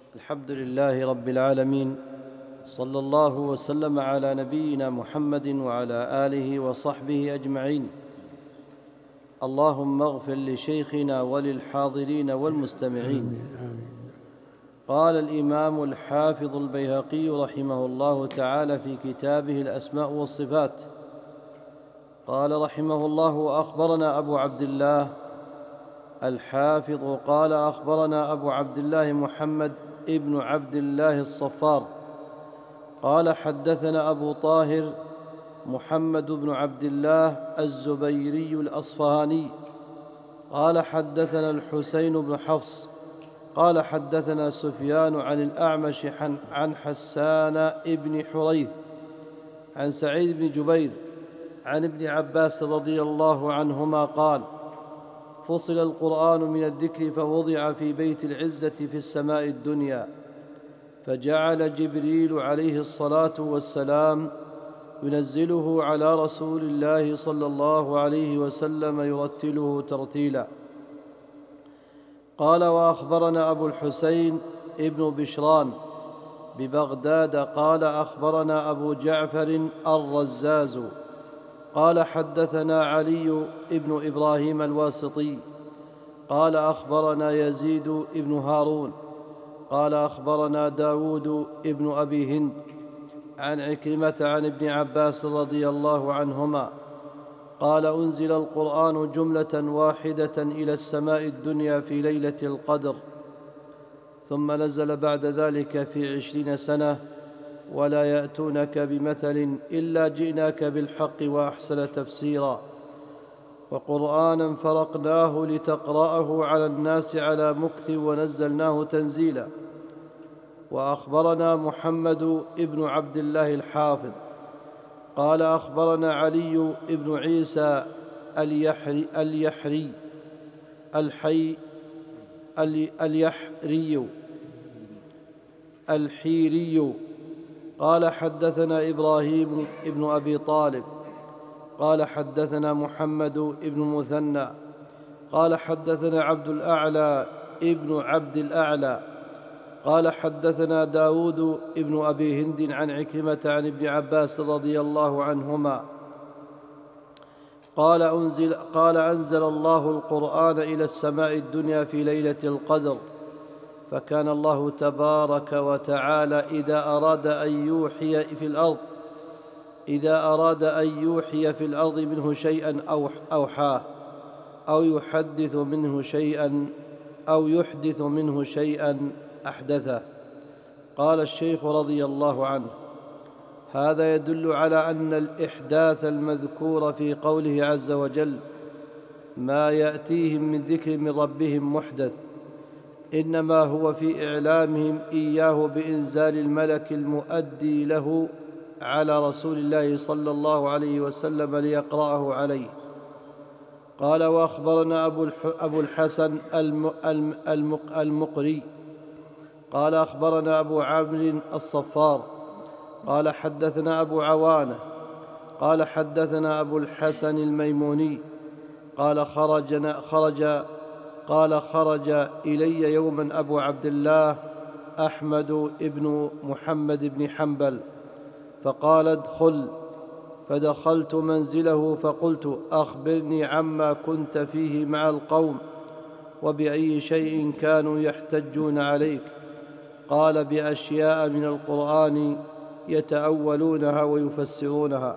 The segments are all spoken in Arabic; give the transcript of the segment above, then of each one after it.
الحمد لله رب العالمين، صلى الله وسلم على نبينا محمد وعلى آله وصحبه أجمعين. اللهم اغفر لشيخنا وللحاضرين والمستمعين. قال الإمام الحافظ البيهقي رحمه الله تعالى في كتابه الأسماء والصفات، قال رحمه الله: أخبرنا أبو عبد الله الحافظ قال أخبرنا أبو عبد الله محمد ابن عبد الله الصفار قال حدثنا أبو طاهر محمد بن عبد الله الزبيري الأصفهاني قال حدثنا الحسين بن حفص قال حدثنا سفيان عن الأعمش عن حسان بن حريث عن سعيد بن جبير عن ابن عباس رضي الله عنهما قال: فصل القرآن من الذكر فوضع في بيت العزة في السماء الدنيا، فجعل جبريل عليه الصلاة والسلام ينزله على رسول الله صلى الله عليه وسلم يرتله ترتيلا. قال: وأخبرنا أبو الحسين ابن بشران ببغداد قال أخبرنا أبو جعفر الرزاز قال حدثنا علي ابن إبراهيم الواسطي قال أخبرنا يزيد ابن هارون قال أخبرنا داود ابن أبي هند عن عكرمة عن ابن عباس رضي الله عنهما قال: أنزل القرآن جملة واحدة إلى السماء الدنيا في ليلة القدر، ثم نزل بعد ذلك في 20 سنة، ولا يأتونك بمثل إلا جئناك بالحق وأحسن تفسيرا، وقرآنا فرقناه لتقرأه على الناس على مكث ونزلناه تنزيلا. وأخبرنا محمد ابن عبد الله الحافظ قال أخبرنا علي ابن عيسى الحيري قال حدثنا إبراهيم ابن أبي طالب قال حدثنا محمد ابن مثنى قال حدثنا عبد الأعلى ابن عبد الأعلى قال حدثنا داود ابن أبي هند عن عكرمة عن ابن عباس رضي الله عنهما قال: أنزل الله القرآن إلى السماء الدنيا في ليلة القدر، فكان الله تبارك وتعالى إذا أراد أن يوحي في الأرض منه شيئا أوحاه، أو يحدث منه شيئا أحدثه. قال الشيخ رضي الله عنه: هذا يدل على أن الإحداث المذكور في قوله عز وجل: ما يأتيهم من ذكر من ربهم محدث، إنما هو في إعلامهم إياه بإنزال الملك المؤدي له على رسول الله صلى الله عليه وسلم ليقرأه عليه. قال: وأخبرنا أبو الحسن المقري قال أخبرنا أبو عامر الصفار قال حدثنا أبو عوانة قال حدثنا أبو الحسن الميموني قال خرج إلي يوما أبو عبد الله أحمد ابن محمد بن حنبل فقال: ادخل. فدخلت منزله فقلت: أخبرني عما كنت فيه مع القوم، وبأي شيء كانوا يحتجون عليك. قال: بأشياء من القرآن يتأولونها ويفسرونها.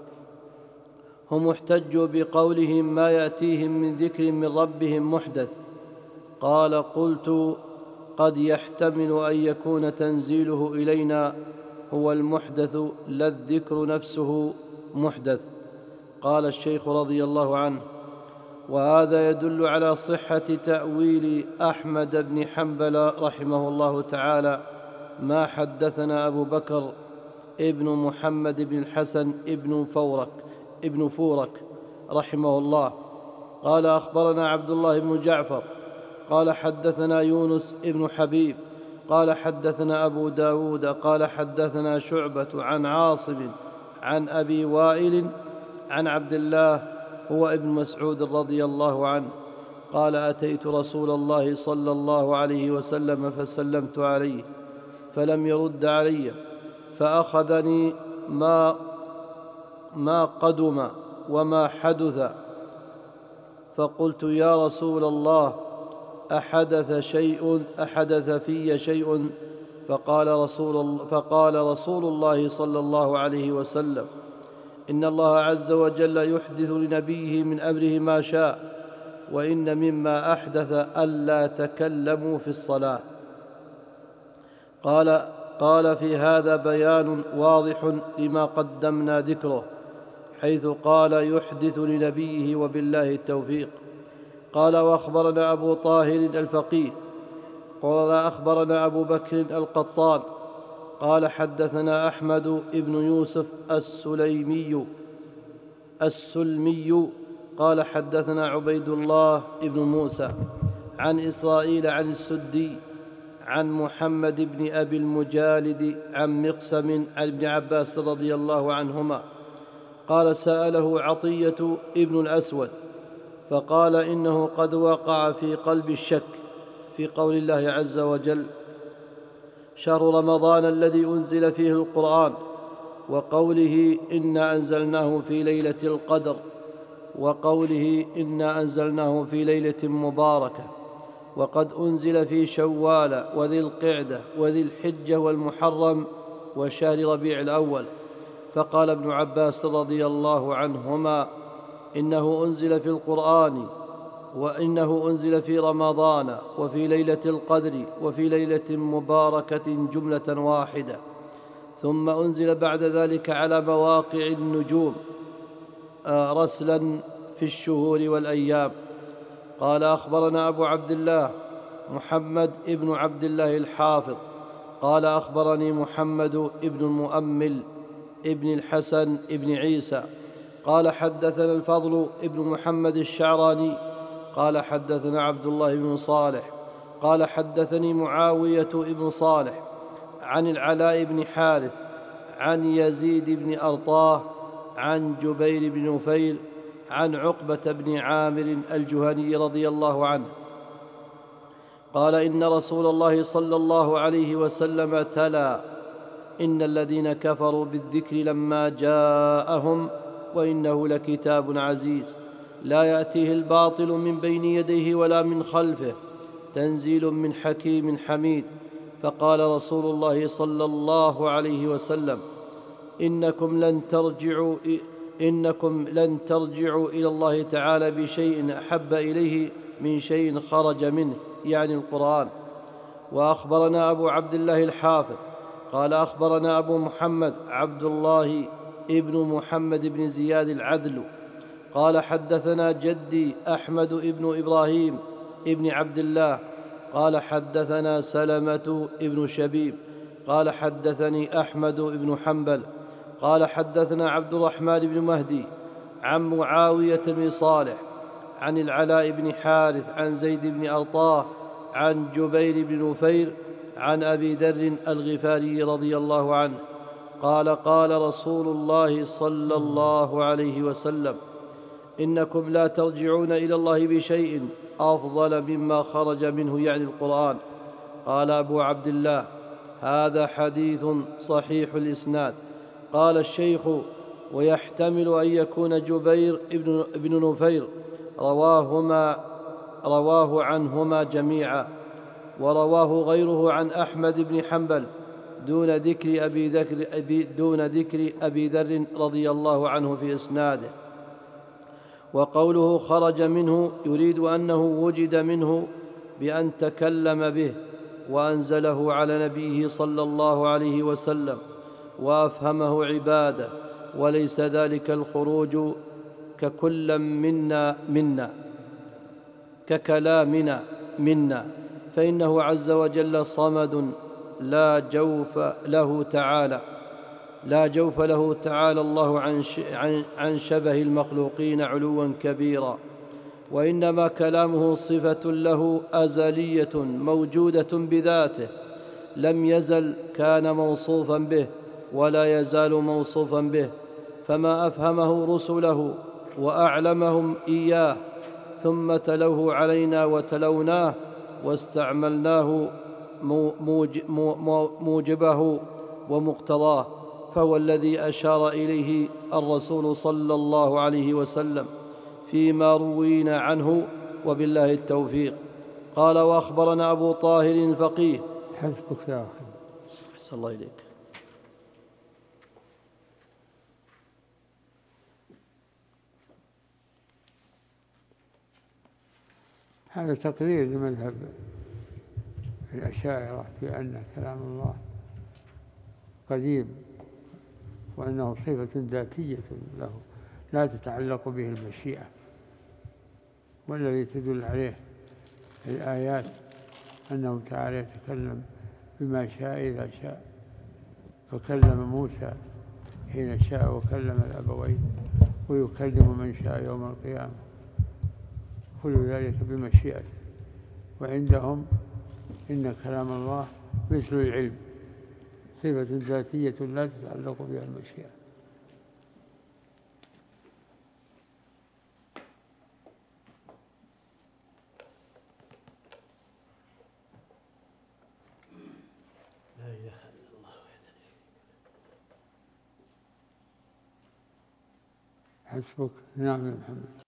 هم احتجوا بقولهم ما يأتيهم من ذكر من ربهم محدث. قال: قلت: قد يحتمل أن يكون تنزيله إلينا هو المحدث لا الذكر نفسه محدث. قال الشيخ رضي الله عنه: وهذا يدل على صحة تأويل أحمد بن حنبل رحمه الله تعالى ما حدثنا أبو بكر ابن محمد بن الحسن ابن فورك رحمه الله قال أخبرنا عبد الله بن جعفر قال حدثنا يونس ابن حبيب قال حدثنا أبو داود قال حدثنا شعبة عن عاصم عن أبي وائل عن عبد الله هو ابن مسعود رضي الله عنه قال: أتيت رسول الله صلى الله عليه وسلم فسلمت عليه فلم يرد علي، فأخذني ما قدم وما حدث، فقلت: يا رسول الله، أحدث في شيء؟ فقال رسول الله صلى الله عليه وسلم: إن الله عز وجل يحدث لنبيه من أمره ما شاء، وإن مما أحدث ألا تكلموا في الصلاة. قال: في هذا بيان واضح لما قدمنا ذكره، حيث قال يحدث لنبيه وبالله التوفيق. قال: وأخبرنا أبو طاهر الفقيه قال: أخبرنا أبو بكر القطان قال: حدثنا أحمد بن يوسف السلمي قال: حدثنا عبيد الله بن موسى عن إسرائيل عن السدي عن محمد بن أبي المجالد عن مقسم عن ابن عباس رضي الله عنهما قال: سأله عطية ابن الأسود فقال: إنه قد وقع في قلب الشك في قول الله عز وجل: شهر رمضان الذي أنزل فيه القرآن، وقوله: إنا أنزلناه في ليلة القدر، وقوله: إنا أنزلناه في ليلة مباركة، وقد أنزل في شوال وذي القعدة وذي الحجة والمحرم وشهر ربيع الأول. فقال ابن عباس رضي الله عنهما: إنه أنزل في القرآن، وإنه أنزل في رمضان وفي ليلة القدر وفي ليلة مباركة جملة واحدة، ثم أنزل بعد ذلك على مواقع النجوم رسلا في الشهور والأيام. قال: أخبرنا أبو عبد الله محمد ابن عبد الله الحافظ قال: أخبرني محمد ابن المؤمل ابن الحسن ابن عيسى قال: حدثنا الفضل ابن محمد الشعراني قال: حدثنا عبد الله بن صالح قال: حدثني معاوية ابن صالح عن العلاء بن حارث عن يزيد بن أرطاه عن جبير بن نفيل عن عقبة بن عامر الجهني رضي الله عنه قال: إن رسول الله صلى الله عليه وسلم تلا: إن الذين كفروا بالذكر لما جاءهم وإنه لكتاب عزيز لا يأتيه الباطل من بين يديه ولا من خلفه تنزيل من حكيم حميد. فقال رسول الله صلى الله عليه وسلم: إنكم لن ترجعوا إلى الله تعالى بشيء أحب إليه من شيء خرج منه، يعني القرآن. وأخبرنا أبو عبد الله الحافظ قال: أخبرنا أبو محمد عبد الله ابن محمد بن زياد العدل قال: حدثنا جدي أحمد ابن إبراهيم ابن عبد الله قال: حدثنا سلمة ابن شبيب قال: حدثني أحمد بن حنبل قال: حدثنا عبد الرحمن بن مهدي عن معاوية بن صالح عن العلاء بن حارث عن زيد بن أرطاه عن جبير بن نفير عن أبي ذر الغفاري رضي الله عنه قال: قال رسول الله صلى الله عليه وسلم: إنكم لا ترجعون إلى الله بشيء أفضل مما خرج منه، يعني القرآن. قال أبو عبد الله: هذا حديث صحيح الإسناد. قال الشيخ: ويحتمل أن يكون جبير بن نفير رواه عنهما جميعا، ورواه غيره عن أحمد بن حنبل دون ذكر أبي ذر رضي الله عنه في إسناده. وقوله خرج منه يريد أنه وجد منه بأن تكلم به وأنزله على نبيه صلى الله عليه وسلم وأفهمه عباده، وليس ذلك الخروج ككلامنا منا، فإنه عز وجل صمد لا جوف له تعالى الله عن شبه المخلوقين علوا كبيرا، وإنما كلامه صفة له أزلية موجودة بذاته، لم يزل كان موصوفا به ولا يزال موصوفا به، فما أفهمه رسله وأعلمهم إياه ثم تلوه علينا وتلوناه واستعملناه موجبه ومقتضاه، فهو الذي أشار إليه الرسول صلى الله عليه وسلم فيما روينا عنه، وبالله التوفيق. قال: وأخبرنا أبو طاهر الفقيه. حسبك يا أخي. أحسن الله إليك. هذا تقرير لمذهب الأشاعرة بأن كلام الله قديم، وأنه صفة ذاتية له لا تتعلق به المشيئة، والذي تدل عليه الآيات أنه تعالى يتكلم بما شاء إذا شاء، فكلم موسى حين شاء وكلم الأبوين، ويكلم من شاء يوم القيامة، كل ذلك بمشيئته. وعندهم إن كلام الله مثل العلم، صفة ذاتية لا تتعلق بها المشيئة. حسبك. نعم يا محمد.